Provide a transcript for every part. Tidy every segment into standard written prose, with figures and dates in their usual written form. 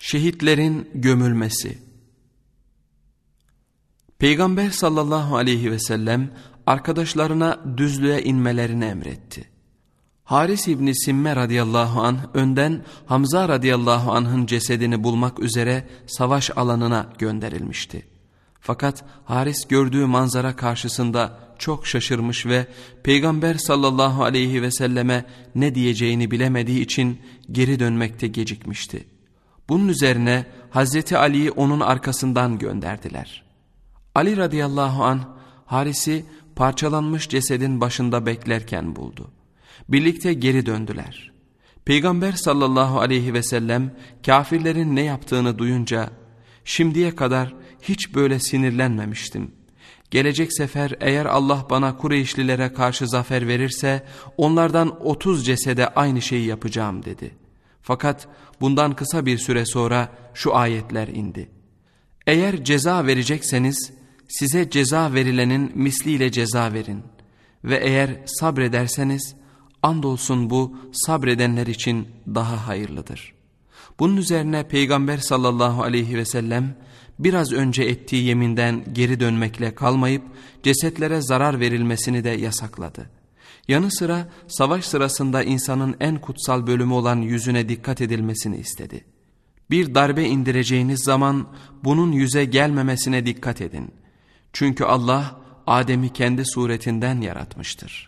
Şehitlerin gömülmesi. Peygamber sallallahu aleyhi ve sellem arkadaşlarına düzlüğe inmelerini emretti. Haris İbni Simme radıyallahu anh önden Hamza radıyallahu anh'ın cesedini bulmak üzere savaş alanına gönderilmişti. Fakat Haris gördüğü manzara karşısında çok şaşırmış ve Peygamber sallallahu aleyhi ve selleme ne diyeceğini bilemediği için geri dönmekte gecikmişti. Bunun üzerine Hazreti Ali'yi onun arkasından gönderdiler. Ali radıyallahu anh Haris'i parçalanmış cesedin başında beklerken buldu. Birlikte geri döndüler. Peygamber sallallahu aleyhi ve sellem kafirlerin ne yaptığını duyunca, "Şimdiye kadar hiç böyle sinirlenmemiştim. Gelecek sefer eğer Allah bana Kureyşlilere karşı zafer verirse onlardan 30 cesede aynı şeyi yapacağım" dedi. Fakat bundan kısa bir süre sonra şu ayetler indi. "Eğer ceza verecekseniz size ceza verilenin misliyle ceza verin ve eğer sabrederseniz andolsun bu sabredenler için daha hayırlıdır." Bunun üzerine Peygamber sallallahu aleyhi ve sellem biraz önce ettiği yeminden geri dönmekle kalmayıp cesetlere zarar verilmesini de yasakladı. Yanı sıra savaş sırasında insanın en kutsal bölümü olan yüzüne dikkat edilmesini istedi. Bir darbe indireceğiniz zaman bunun yüze gelmemesine dikkat edin. Çünkü Allah Adem'i kendi suretinden yaratmıştır.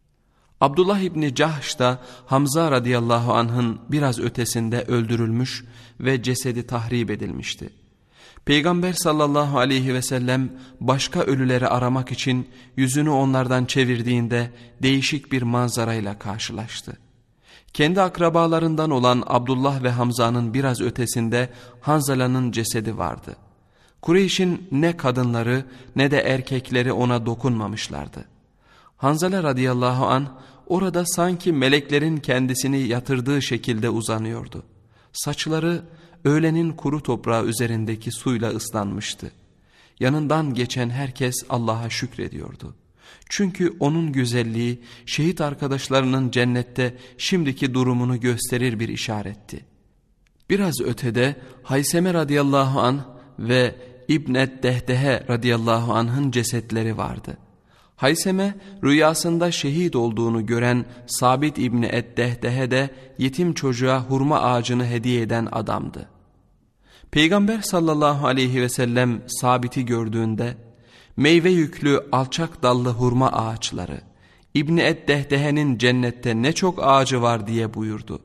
Abdullah İbni Cahş da Hamza radıyallahu anh'ın biraz ötesinde öldürülmüş ve cesedi tahrip edilmişti. Peygamber sallallahu aleyhi ve sellem başka ölüleri aramak için yüzünü onlardan çevirdiğinde değişik bir manzarayla karşılaştı. Kendi akrabalarından olan Abdullah ve Hamza'nın biraz ötesinde Hanzala'nın cesedi vardı. Kureyş'in ne kadınları ne de erkekleri ona dokunmamışlardı. Hanzala radıyallahu anh orada sanki meleklerin kendisini yatırdığı şekilde uzanıyordu. Saçları öğlenin kuru toprağı üzerindeki suyla ıslanmıştı. Yanından geçen herkes Allah'a şükrediyordu. Çünkü onun güzelliği şehit arkadaşlarının cennette şimdiki durumunu gösterir bir işaretti. Biraz ötede Hayseme radıyallahu anh ve İbnet Dehdehe radıyallahu anh'ın cesetleri vardı. Hayseme rüyasında şehit olduğunu gören Sabit İbni Eddehdehe de yetim çocuğa hurma ağacını hediye eden adamdı. Peygamber sallallahu aleyhi ve sellem Sabit'i gördüğünde meyve yüklü alçak dallı hurma ağaçları, İbni Eddehdehe'nin cennette ne çok ağacı var diye buyurdu.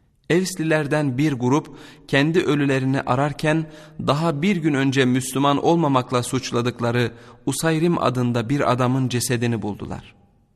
Evslilerden bir grup kendi ölülerini ararken daha bir gün önce Müslüman olmamakla suçladıkları Usayrim adında bir adamın cesedini buldular.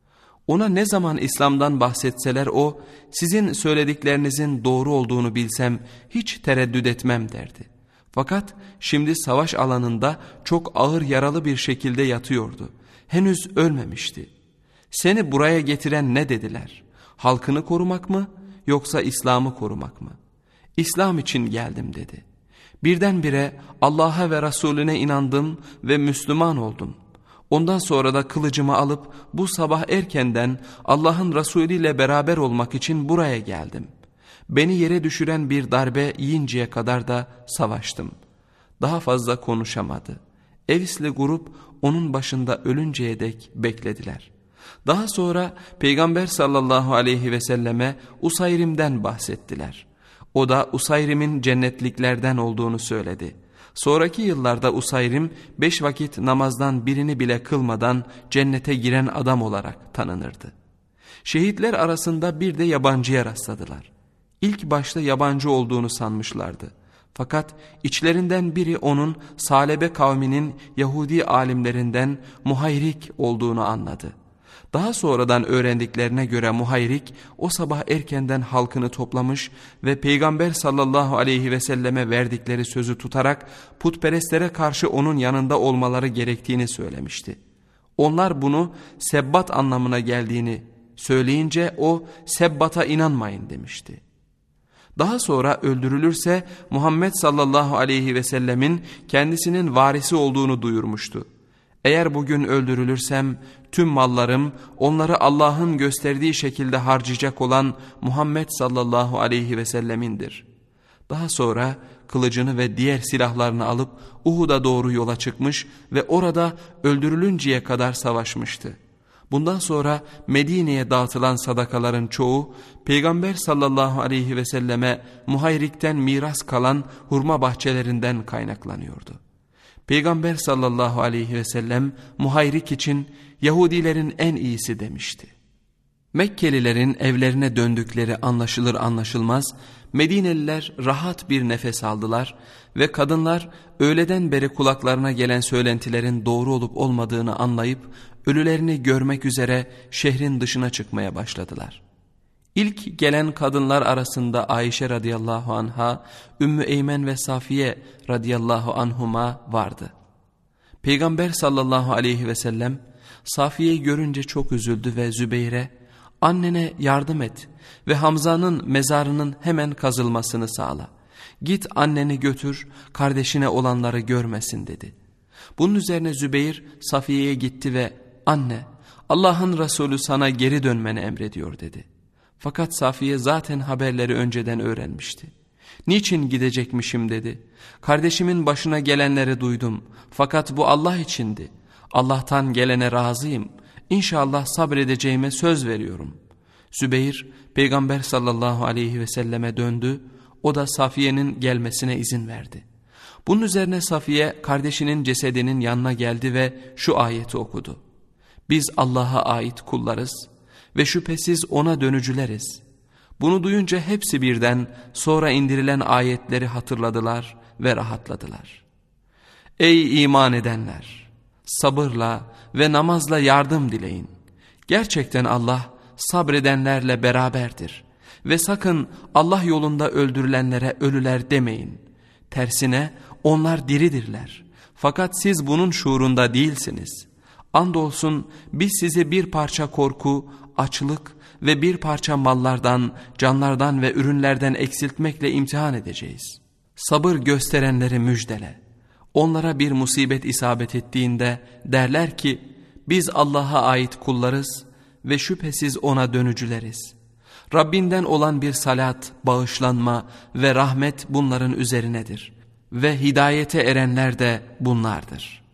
Ona ne zaman İslam'dan bahsetseler o, "Sizin söylediklerinizin doğru olduğunu bilsem hiç tereddüt etmem" derdi. Fakat şimdi savaş alanında çok ağır yaralı bir şekilde yatıyordu. Henüz ölmemişti. "Seni buraya getiren ne?" dediler. "Halkını korumak mı yoksa İslam'ı korumak mı?" "İslam için geldim" dedi. "Birdenbire Allah'a ve Resulüne inandım ve Müslüman oldum. Ondan sonra da kılıcımı alıp bu sabah erkenden Allah'ın Resulü ile beraber olmak için buraya geldim. Beni yere düşüren bir darbe yiyinceye kadar da savaştım." Daha fazla konuşamadı. Evsli grup onun başında ölünceye dek beklediler. Daha sonra Peygamber sallallahu aleyhi ve selleme Usayrim'den bahsettiler. O da Usayrim'in cennetliklerden olduğunu söyledi. Sonraki yıllarda Usayrim 5 vakit namazdan birini bile kılmadan cennete giren adam olarak tanınırdı. Şehitler arasında bir de yabancıya rastladılar. İlk başta yabancı olduğunu sanmışlardı. Fakat içlerinden biri onun Salebe kavminin Yahudi alimlerinden Muhayrik olduğunu anladı. Daha sonradan öğrendiklerine göre Muhayrik o sabah erkenden halkını toplamış ve Peygamber sallallahu aleyhi ve selleme verdikleri sözü tutarak putperestlere karşı onun yanında olmaları gerektiğini söylemişti. Onlar bunu sebbat anlamına geldiğini söyleyince o "Sebbata inanmayın" demişti. Daha sonra öldürülürse Muhammed sallallahu aleyhi ve sellemin kendisinin varisi olduğunu duyurmuştu. "Eğer bugün öldürülürsem tüm mallarım onları Allah'ın gösterdiği şekilde harcayacak olan Muhammed sallallahu aleyhi ve sellemindir." Daha sonra kılıcını ve diğer silahlarını alıp Uhud'a doğru yola çıkmış ve orada öldürülünceye kadar savaşmıştı. Bundan sonra Medine'ye dağıtılan sadakaların çoğu Peygamber sallallahu aleyhi ve selleme Muhayrik'ten miras kalan hurma bahçelerinden kaynaklanıyordu. Peygamber sallallahu aleyhi ve sellem Muhayrik için Yahudilerin en iyisi demişti. Mekkelilerin evlerine döndükleri anlaşılır anlaşılmaz Medineliler rahat bir nefes aldılar ve kadınlar öğleden beri kulaklarına gelen söylentilerin doğru olup olmadığını anlayıp ölülerini görmek üzere şehrin dışına çıkmaya başladılar. İlk gelen kadınlar arasında Ayşe radıyallahu anha, Ümmü Eymen ve Safiye radıyallahu anhuma vardı. Peygamber sallallahu aleyhi ve sellem Safiye'yi görünce çok üzüldü ve Zübeyir'e "Annene yardım et ve Hamza'nın mezarının hemen kazılmasını sağla. Git anneni götür, kardeşine olanları görmesin" dedi. Bunun üzerine Zübeyir Safiye'ye gitti ve "Anne, Allah'ın Resulü sana geri dönmeni emrediyor" dedi. Fakat Safiye zaten haberleri önceden öğrenmişti. "Niçin gidecekmişim?" dedi. "Kardeşimin başına gelenleri duydum. Fakat bu Allah içindi. Allah'tan gelene razıyım. İnşallah sabredeceğime söz veriyorum." Zübeyir Peygamber sallallahu aleyhi ve selleme döndü. O da Safiye'nin gelmesine izin verdi. Bunun üzerine Safiye kardeşinin cesedinin yanına geldi ve şu ayeti okudu. "Biz Allah'a ait kullarız ve şüphesiz ona dönücüleriz." Bunu duyunca hepsi birden sonra indirilen ayetleri hatırladılar ve rahatladılar. "Ey iman edenler! Sabırla ve namazla yardım dileyin. Gerçekten Allah sabredenlerle beraberdir. Ve sakın Allah yolunda öldürülenlere ölüler demeyin. Tersine onlar diridirler. Fakat siz bunun şuurunda değilsiniz. Andolsun biz sizi bir parça korku, açlık ve bir parça mallardan, canlardan ve ürünlerden eksiltmekle imtihan edeceğiz. Sabır gösterenleri müjdele. Onlara bir musibet isabet ettiğinde derler ki biz Allah'a ait kullarız ve şüphesiz ona dönücüleriz. Rabbinden olan bir salat, bağışlanma ve rahmet bunların üzerinedir. Ve hidayete erenler de bunlardır."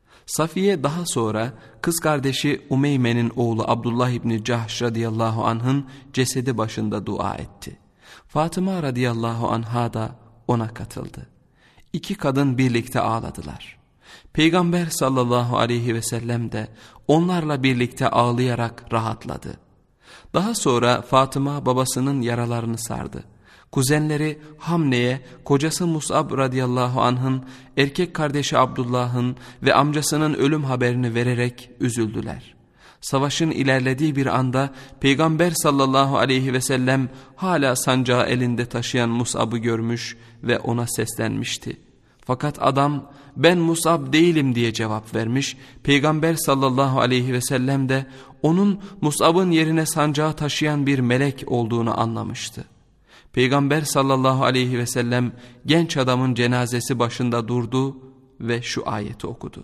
Safiye daha sonra kız kardeşi Umeyme'nin oğlu Abdullah İbni Cahş radıyallahu anh'ın cesedi başında dua etti. Fatıma radıyallahu anha da ona katıldı. İki kadın birlikte ağladılar. Peygamber sallallahu aleyhi ve sellem de onlarla birlikte ağlayarak rahatladı. Daha sonra Fatıma babasının yaralarını sardı. Kuzenleri Hamne'ye kocası Mus'ab radıyallahu anh'ın, erkek kardeşi Abdullah'ın ve amcasının ölüm haberini vererek üzüldüler. Savaşın ilerlediği bir anda Peygamber sallallahu aleyhi ve sellem hala sancağı elinde taşıyan Mus'ab'ı görmüş ve ona seslenmişti. Fakat adam "Ben Mus'ab değilim" diye cevap vermiş. Peygamber sallallahu aleyhi ve sellem de onun Mus'ab'ın yerine sancağı taşıyan bir melek olduğunu anlamıştı. Peygamber sallallahu aleyhi ve sellem genç adamın cenazesi başında durdu ve şu ayeti okudu.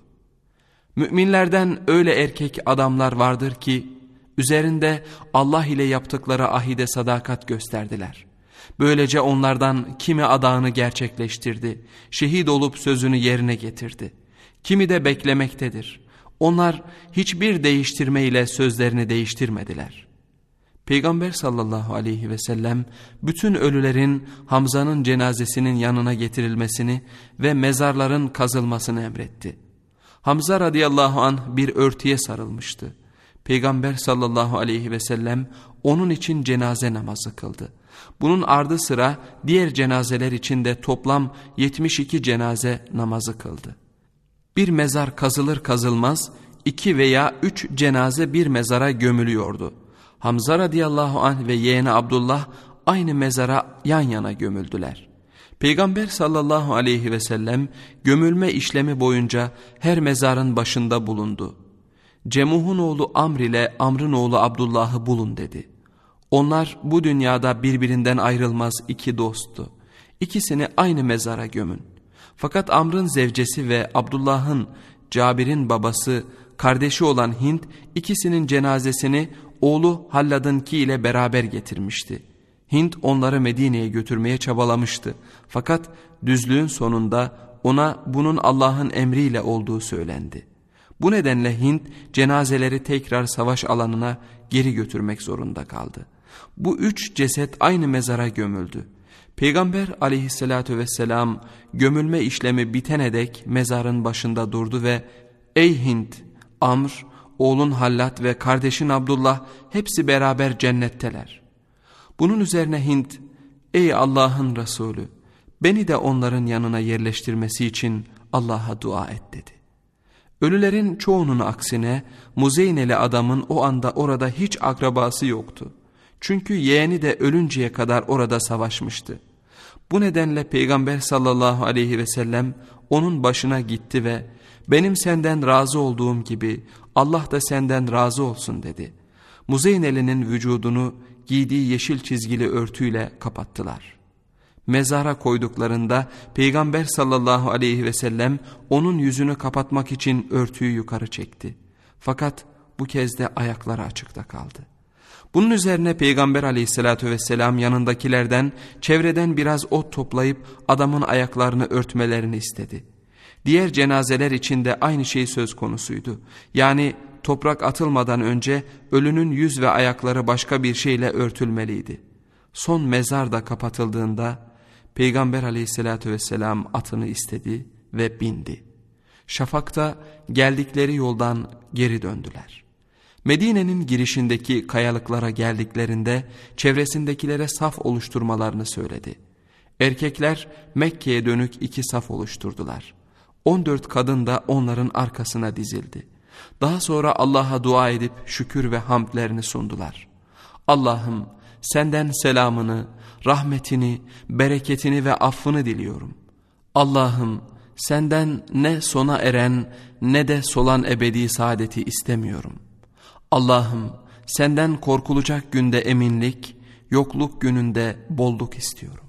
"Müminlerden öyle erkek adamlar vardır ki üzerinde Allah ile yaptıkları ahide sadakat gösterdiler. Böylece onlardan kimi adağını gerçekleştirdi, şehit olup sözünü yerine getirdi. Kimi de beklemektedir. Onlar hiçbir değiştirmeyle sözlerini değiştirmediler." Peygamber sallallahu aleyhi ve sellem bütün ölülerin Hamza'nın cenazesinin yanına getirilmesini ve mezarların kazılmasını emretti. Hamza radıyallahu anh bir örtüye sarılmıştı. Peygamber sallallahu aleyhi ve sellem onun için cenaze namazı kıldı. Bunun ardı sıra diğer cenazeler için de toplam 72 cenaze namazı kıldı. Bir mezar kazılır kazılmaz 2 veya 3 cenaze bir mezara gömülüyordu. Hamza radıyallahu anh ve yeğeni Abdullah aynı mezara yan yana gömüldüler. Peygamber sallallahu aleyhi ve sellem gömülme işlemi boyunca her mezarın başında bulundu. "Cemuh'un oğlu Amr ile Amr'ın oğlu Abdullah'ı bulun" dedi. Onlar bu dünyada birbirinden ayrılmaz iki dosttu. İkisini aynı mezara gömün. Fakat Amr'ın zevcesi ve Abdullah'ın, Cabir'in babası, kardeşi olan Hint ikisinin cenazesini oğlu Hallad'ınki ile beraber getirmişti. Hint onları Medine'ye götürmeye çabalamıştı. Fakat düzlüğün sonunda ona bunun Allah'ın emriyle olduğu söylendi. Bu nedenle Hint cenazeleri tekrar savaş alanına geri götürmek zorunda kaldı. Bu 3 ceset aynı mezara gömüldü. Peygamber aleyhissalatü vesselam gömülme işlemi bitene dek mezarın başında durdu ve "Ey Hint, Amr, oğlun Hallat ve kardeşin Abdullah hepsi beraber cennetteler." Bunun üzerine Hint, "Ey Allah'ın Resulü, beni de onların yanına yerleştirmesi için Allah'a dua et." dedi. Ölülerin çoğunun aksine Muzeyneli adamın o anda orada hiç akrabası yoktu. Çünkü yeğeni de ölünceye kadar orada savaşmıştı. Bu nedenle Peygamber sallallahu aleyhi ve sellem onun başına gitti ve "Benim senden razı olduğum gibi Allah da senden razı olsun." dedi. Muzeyneli'nin vücudunu giydiği yeşil çizgili örtüyle kapattılar. Mezara koyduklarında Peygamber sallallahu aleyhi ve sellem onun yüzünü kapatmak için örtüyü yukarı çekti. Fakat bu kez de ayakları açıkta kaldı. Bunun üzerine Peygamber aleyhissalatü vesselam yanındakilerden çevreden biraz ot toplayıp adamın ayaklarını örtmelerini istedi. Diğer cenazeler için de aynı şey söz konusuydu. Yani toprak atılmadan önce ölünün yüz ve ayakları başka bir şeyle örtülmeliydi. Son mezar da kapatıldığında Peygamber aleyhissalatü vesselam atını istedi ve bindi. Şafakta geldikleri yoldan geri döndüler. Medine'nin girişindeki kayalıklara geldiklerinde çevresindekilere saf oluşturmalarını söyledi. Erkekler Mekke'ye dönük 2 saf oluşturdular. 14 kadın da onların arkasına dizildi. Daha sonra Allah'a dua edip şükür ve hamdlerini sundular. "Allah'ım, senden selamını, rahmetini, bereketini ve affını diliyorum. Allah'ım, senden ne sona eren ne de solan ebedi saadeti istemiyorum. Allah'ım, senden korkulacak günde eminlik, yokluk gününde bolluk istiyorum."